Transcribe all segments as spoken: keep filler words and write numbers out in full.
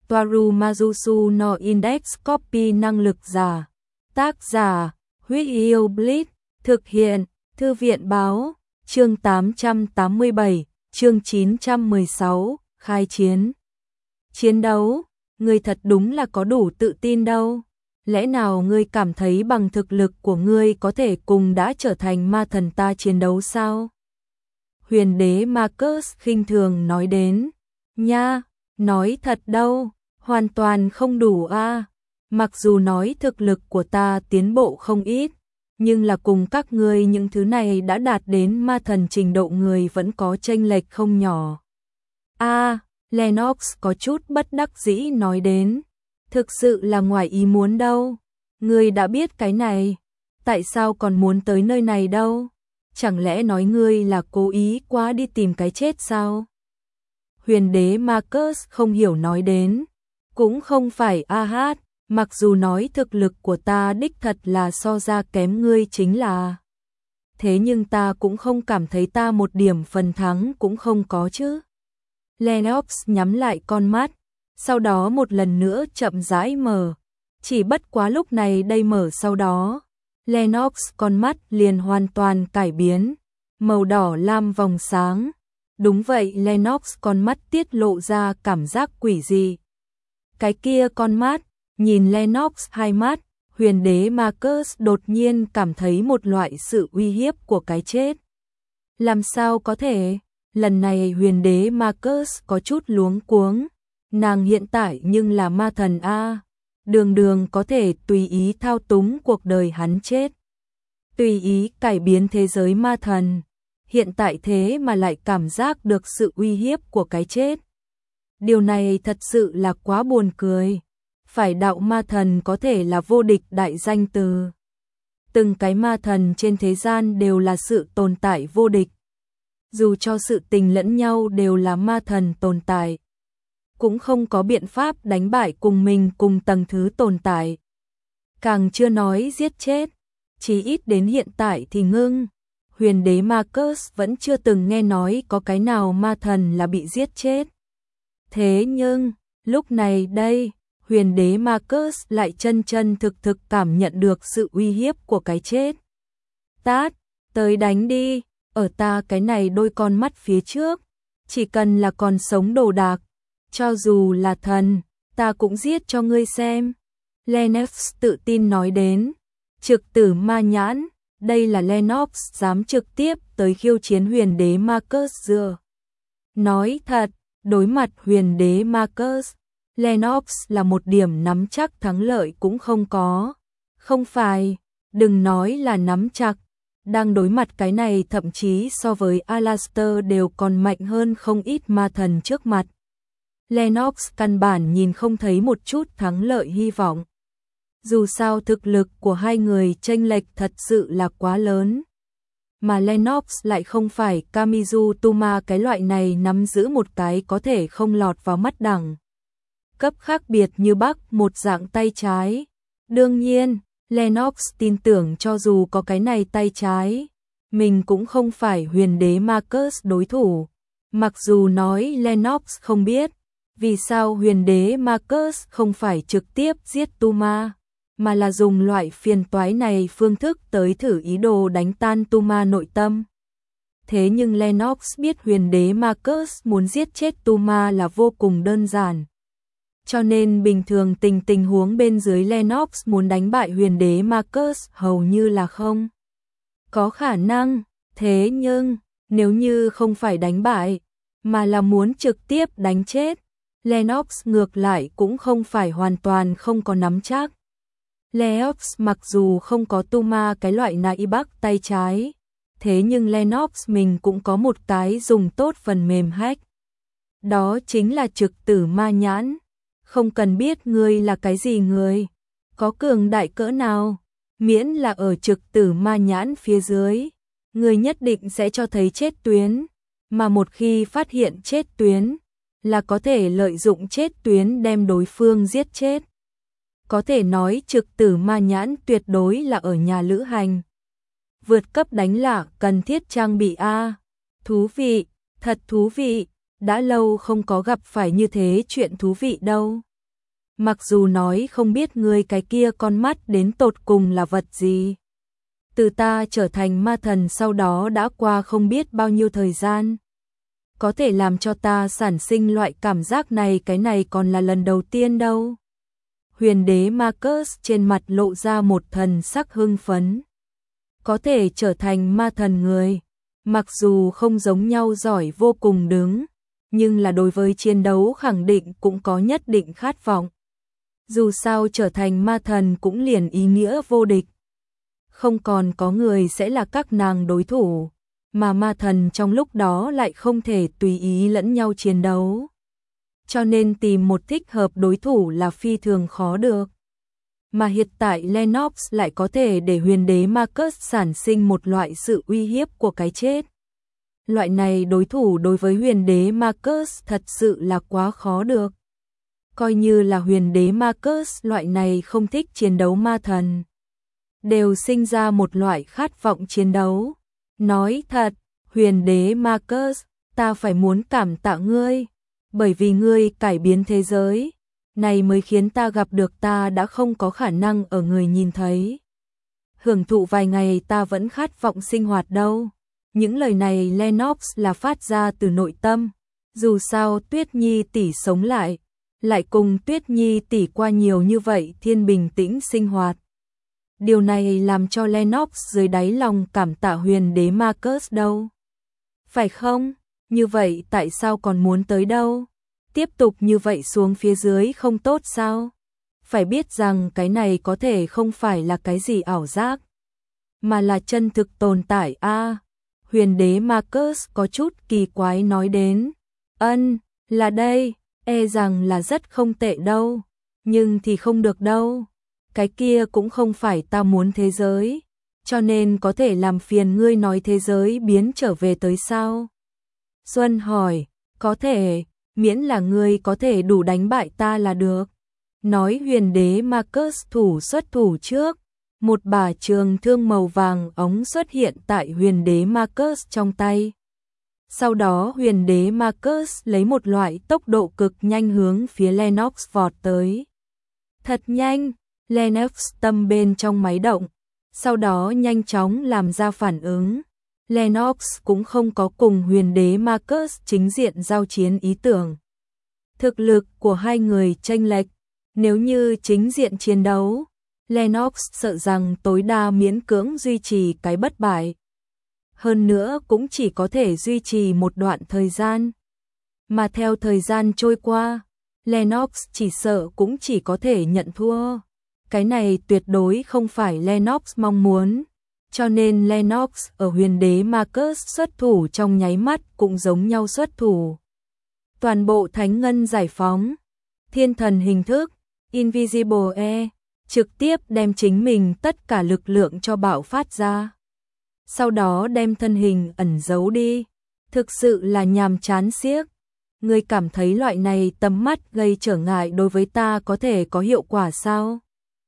Toaru Majusu no Index Copy năng lực giả. Tác giả, Huyết Yêu Blitz, thực hiện, Thư viện báo, chương tám trăm tám mươi bảy, chương chín trăm mười sáu, khai chiến. Chiến đấu, ngươi thật đúng là có đủ tự tin đâu. Lẽ nào ngươi cảm thấy bằng thực lực của ngươi có thể cùng đã trở thành ma thần ta chiến đấu sao? Huyền đế Marcus khinh thường nói đến. Nha, nói thật đâu, hoàn toàn không đủ a. Mặc dù nói thực lực của ta tiến bộ không ít, nhưng là cùng các ngươi những thứ này đã đạt đến ma thần trình độ người vẫn có chênh lệch không nhỏ. A, Lennox có chút bất đắc dĩ nói đến. Thực sự là ngoài ý muốn đâu. Ngươi đã biết cái này, tại sao còn muốn tới nơi này đâu? Chẳng lẽ nói ngươi là cố ý quá đi tìm cái chết sao? Huyền đế Marcus không hiểu nói đến. Cũng không phải a hát, mặc dù nói thực lực của ta đích thật là so ra kém ngươi chính là. Thế nhưng ta cũng không cảm thấy ta một điểm phần thắng cũng không có chứ. Lennox nhắm lại con mắt, sau đó một lần nữa chậm rãi mở. Chỉ bất quá lúc này đây mở sau đó, Lennox con mắt liền hoàn toàn cải biến, màu đỏ lam vòng sáng. Đúng vậy, Lennox con mắt tiết lộ ra cảm giác quỷ dị. Cái kia con mắt, nhìn Lennox hai mắt, huyền đế Marcus đột nhiên cảm thấy một loại sự uy hiếp của cái chết. Làm sao có thể? Lần này huyền đế Marcus có chút luống cuống. Nàng hiện tại nhưng là ma thần a, đường đường có thể tùy ý thao túng cuộc đời hắn chết, tùy ý cải biến thế giới ma thần. Hiện tại thế mà lại cảm giác được sự uy hiếp của cái chết. Điều này thật sự là quá buồn cười. Phải đạo ma thần có thể là vô địch đại danh từ. Từng cái ma thần trên thế gian đều là sự tồn tại vô địch. Dù cho sự tình lẫn nhau đều là ma thần tồn tại, cũng không có biện pháp đánh bại cùng mình cùng tầng thứ tồn tại. Càng chưa nói giết chết, chỉ ít đến hiện tại thì ngưng. Huyền đế Marcus vẫn chưa từng nghe nói có cái nào ma thần là bị giết chết. Thế nhưng, lúc này đây, huyền đế Marcus lại chân chân thực thực cảm nhận được sự uy hiếp của cái chết. Tát, tới đánh đi, ở ta cái này đôi con mắt phía trước, chỉ cần là còn sống đồ đạc, cho dù là thần, ta cũng giết cho ngươi xem. Lennox tự tin nói đến. Trực tử ma nhãn, đây là Lennox dám trực tiếp tới khiêu chiến huyền đế Marcus dừa. Nói thật, đối mặt huyền đế Marcus, Lennox là một điểm nắm chắc thắng lợi cũng không có. Không phải, đừng nói là nắm chắc, đang đối mặt cái này thậm chí so với Aleister đều còn mạnh hơn không ít ma thần trước mặt. Lennox căn bản nhìn không thấy một chút thắng lợi hy vọng. Dù sao thực lực của hai người chênh lệch thật sự là quá lớn. Mà Lennox lại không phải Kamizu Tuma cái loại này nắm giữ một cái có thể không lọt vào mắt đẳng cấp khác biệt như Bắc một dạng tay trái. Đương nhiên, Lennox tin tưởng cho dù có cái này tay trái, mình cũng không phải huyền đế Marcus đối thủ. Mặc dù nói Lennox không biết vì sao huyền đế Marcus không phải trực tiếp giết Tuma, mà là dùng loại phiền toái này phương thức tới thử ý đồ đánh tan Tuma nội tâm. Thế nhưng Lennox biết huyền đế Marcus muốn giết chết Tuma là vô cùng đơn giản. Cho nên bình thường tình tình huống bên dưới Lennox muốn đánh bại huyền đế Marcus hầu như là không có khả năng. Thế nhưng, nếu như không phải đánh bại, mà là muốn trực tiếp đánh chết, Lennox ngược lại cũng không phải hoàn toàn không có nắm chắc. Lennox mặc dù không có Tuma cái loại nai bắc tay trái, thế nhưng Lennox mình cũng có một cái dùng tốt phần mềm hack. Đó chính là trực tử ma nhãn. Không cần biết ngươi là cái gì người, có cường đại cỡ nào, miễn là ở trực tử ma nhãn phía dưới, ngươi nhất định sẽ cho thấy chết tuyến, mà một khi phát hiện chết tuyến, là có thể lợi dụng chết tuyến đem đối phương giết chết. Có thể nói trực tử ma nhãn tuyệt đối là ở nhà lữ hành. Vượt cấp đánh lạc cần thiết trang bị A. Thú vị, thật thú vị, đã lâu không có gặp phải như thế chuyện thú vị đâu. Mặc dù nói không biết ngươi cái kia con mắt đến tột cùng là vật gì. Từ ta trở thành ma thần sau đó đã qua không biết bao nhiêu thời gian. Có thể làm cho ta sản sinh loại cảm giác này, cái này còn là lần đầu tiên đâu. Huyền đế Marcus trên mặt lộ ra một thần sắc hưng phấn. Có thể trở thành ma thần người, mặc dù không giống nhau giỏi vô cùng đứng, nhưng là đối với chiến đấu khẳng định cũng có nhất định khát vọng. Dù sao trở thành ma thần cũng liền ý nghĩa vô địch. Không còn có người sẽ là các nàng đối thủ, mà ma thần trong lúc đó lại không thể tùy ý lẫn nhau chiến đấu. Cho nên tìm một thích hợp đối thủ là phi thường khó được. Mà hiện tại Lennox lại có thể để huyền đế Marcus sản sinh một loại sự uy hiếp của cái chết. Loại này đối thủ đối với huyền đế Marcus thật sự là quá khó được. Coi như là huyền đế Marcus loại này không thích chiến đấu ma thần, đều sinh ra một loại khát vọng chiến đấu. Nói thật, huyền đế Marcus, ta phải muốn cảm tạ ngươi, bởi vì ngươi cải biến thế giới, này mới khiến ta gặp được ta đã không có khả năng ở người nhìn thấy. Hưởng thụ vài ngày ta vẫn khát vọng sinh hoạt đâu. Những lời này Lennox là phát ra từ nội tâm. Dù sao Tuyết Nhi tỷ sống lại, lại cùng Tuyết Nhi tỷ qua nhiều như vậy thiên bình tĩnh sinh hoạt. Điều này làm cho Lennox dưới đáy lòng cảm tạ huyền đế Marcus đâu. Phải không? Như vậy tại sao còn muốn tới đâu? Tiếp tục như vậy xuống phía dưới không tốt sao? Phải biết rằng cái này có thể không phải là cái gì ảo giác, mà là chân thực tồn tại a. À, huyền đế Marcus có chút kỳ quái nói đến. Ân, là đây, e rằng là rất không tệ đâu, nhưng thì không được đâu. Cái kia cũng không phải ta muốn thế giới, cho nên có thể làm phiền ngươi nói thế giới biến trở về tới sao? Xuân hỏi, có thể, miễn là ngươi có thể đủ đánh bại ta là được. Nói huyền đế Marcus thủ xuất thủ trước, một bả trường thương màu vàng ống xuất hiện tại huyền đế Marcus trong tay. Sau đó huyền đế Marcus lấy một loại tốc độ cực nhanh hướng phía Lennox vọt tới. Thật nhanh, Lennox tâm bên trong máy động, sau đó nhanh chóng làm ra phản ứng. Lennox cũng không có cùng huyền đế Marcus chính diện giao chiến ý tưởng. Thực lực của hai người chênh lệch, nếu như chính diện chiến đấu, Lennox sợ rằng tối đa miễn cưỡng duy trì cái bất bại. Hơn nữa cũng chỉ có thể duy trì một đoạn thời gian. Mà theo thời gian trôi qua, Lennox chỉ sợ cũng chỉ có thể nhận thua. Cái này tuyệt đối không phải Lennox mong muốn. Cho nên Lennox ở huyền đế Marcus xuất thủ trong nháy mắt cũng giống nhau xuất thủ. Toàn bộ thánh ngân giải phóng, thiên thần hình thức, Invisible E, trực tiếp đem chính mình tất cả lực lượng cho bạo phát ra. Sau đó đem thân hình ẩn giấu đi. Thực sự là nhàm chán xiếc. Ngươi cảm thấy loại này tầm mắt gây trở ngại đối với ta có thể có hiệu quả sao?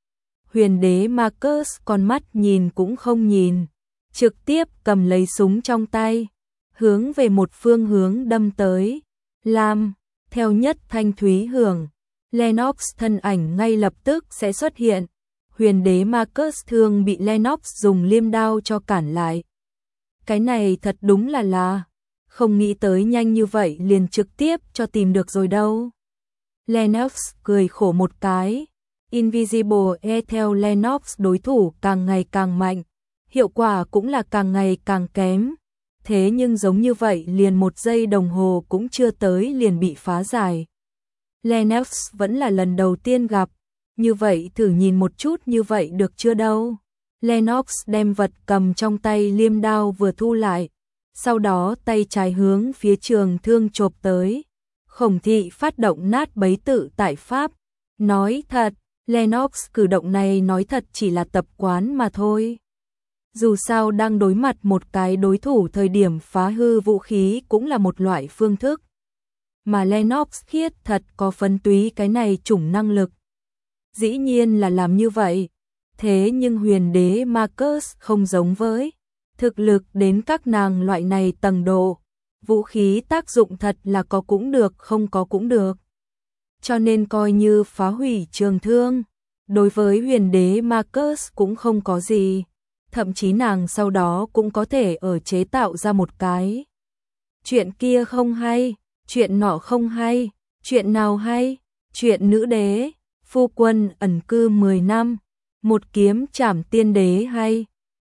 Huyền đế Marcus con mắt nhìn cũng không nhìn, trực tiếp cầm lấy súng trong tay, hướng về một phương hướng đâm tới. Lam, theo nhất thanh thúy hưởng, Lennox thân ảnh ngay lập tức sẽ xuất hiện. Huyền đế Marcus thương bị Lennox dùng liêm đao cho cản lại. Cái này thật đúng là là, không nghĩ tới nhanh như vậy liền trực tiếp cho tìm được rồi đâu. Lennox cười khổ một cái. Invisible E theo Lennox đối thủ càng ngày càng mạnh, hiệu quả cũng là càng ngày càng kém. Thế nhưng giống như vậy liền một giây đồng hồ cũng chưa tới liền bị phá giải. Lennox vẫn là lần đầu tiên gặp, như vậy thử nhìn một chút như vậy được chưa đâu. Lennox đem vật cầm trong tay liêm đao vừa thu lại, sau đó tay trái hướng phía trường thương chộp tới. Khổng thị phát động nát bấy tự tại pháp. Nói thật, Lennox cử động này nói thật chỉ là tập quán mà thôi. Dù sao đang đối mặt một cái đối thủ thời điểm phá hư vũ khí cũng là một loại phương thức. Mà Lennox khiết thật có phấn túy cái này chủng năng lực. Dĩ nhiên là làm như vậy. Thế nhưng huyền đế Marcus không giống với. Thực lực đến các nàng loại này tầng độ. Vũ khí tác dụng thật là có cũng được không có cũng được. cho nên coi như phá hủy trường thương. Đối với huyền đế Marcus cũng không có gì, thậm chí nàng sau đó cũng có thể ở chế tạo ra một cái. Chuyện kia không hay, chuyện nọ không hay, chuyện nào hay, chuyện nữ đế, phu quân ẩn cư mười năm, một kiếm trảm tiên đế hay.